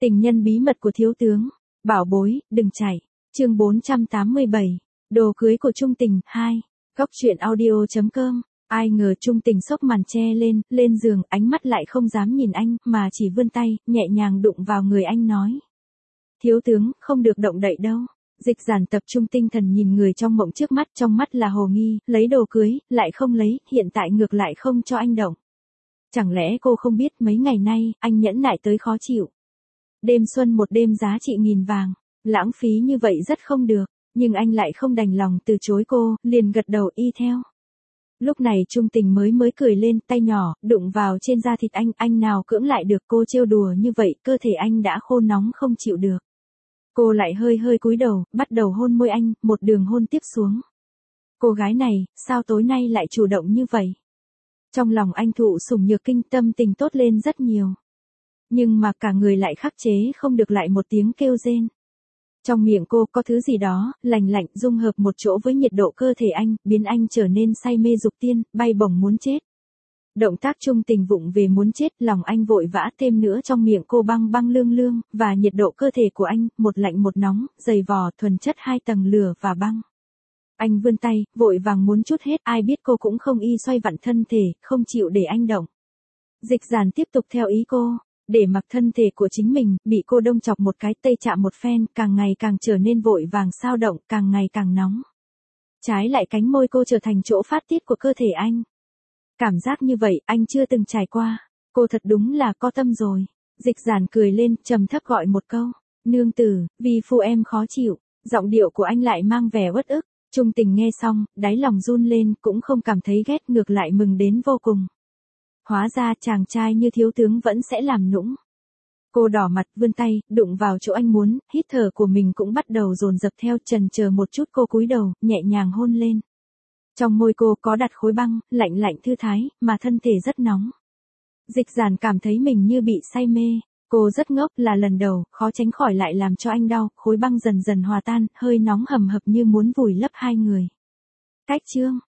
Tình nhân bí mật của thiếu tướng. Bảo bối, đừng chạy. Chương 487. Đồ cưới của Trung Tình 2. Góc truyện audio.com. Ai ngờ Trung Tình xốc màn che lên giường, ánh mắt lại không dám nhìn anh, mà chỉ vươn tay, nhẹ nhàng đụng vào người anh nói. Thiếu tướng, không được động đậy đâu. Dịch Giản tập trung tinh thần nhìn người trong mộng trước mắt, trong mắt là hồ nghi, lấy đồ cưới, lại không lấy, hiện tại ngược lại không cho anh động. Chẳng lẽ cô không biết mấy ngày nay, anh nhẫn nại tới khó chịu. Đêm xuân một đêm giá trị nghìn vàng, lãng phí như vậy rất không được, nhưng anh lại không đành lòng từ chối cô, liền gật đầu y theo. Lúc này Trung Tình mới cười lên, tay nhỏ, đụng vào trên da thịt anh nào cưỡng lại được, cô trêu đùa như vậy, cơ thể anh đã khô nóng không chịu được. Cô lại hơi cúi đầu, bắt đầu hôn môi anh, một đường hôn tiếp xuống. Cô gái này, sao tối nay lại chủ động như vậy? Trong lòng anh thụ sủng nhược kinh, tâm tình tốt lên rất nhiều. Nhưng mà cả người lại khắc chế không được, lại một tiếng kêu rên. Trong miệng cô có thứ gì đó, lạnh lạnh, dung hợp một chỗ với nhiệt độ cơ thể anh, biến anh trở nên say mê dục tiên, bay bổng muốn chết. Động tác Trung Tình vụng về muốn chết, lòng anh vội vã thêm nữa, trong miệng cô băng lương, và nhiệt độ cơ thể của anh, một lạnh một nóng, dày vò, thuần chất hai tầng lửa và băng. Anh vươn tay, vội vàng muốn trút hết, ai biết cô cũng không y xoay vặn thân thể, không chịu để anh động. Dịch Giản tiếp tục theo ý cô, để mặc thân thể của chính mình, bị cô đông chọc một cái, tây chạm một phen, càng ngày càng trở nên vội vàng sao động, càng ngày càng nóng. Trái lại cánh môi cô trở thành chỗ phát tiết của cơ thể anh. Cảm giác như vậy, anh chưa từng trải qua. Cô thật đúng là có tâm rồi. Dịch Giản cười lên, trầm thấp gọi một câu. Nương tử, vì phu em khó chịu. Giọng điệu của anh lại mang vẻ uất ức. Trung Tình nghe xong, đáy lòng run lên, cũng không cảm thấy ghét, ngược lại mừng đến vô cùng. Hóa ra chàng trai như thiếu tướng vẫn sẽ làm nũng. Cô đỏ mặt, vươn tay, đụng vào chỗ anh muốn, hít thở của mình cũng bắt đầu dồn dập theo, chần chờ một chút cô cúi đầu, nhẹ nhàng hôn lên. Trong môi cô có đặt khối băng, lạnh lạnh thư thái, mà thân thể rất nóng. Dịch Giản cảm thấy mình như bị say mê. Cô rất ngốc, là lần đầu, khó tránh khỏi lại làm cho anh đau, khối băng dần dần hòa tan, hơi nóng hầm hập như muốn vùi lấp hai người. Cách chương.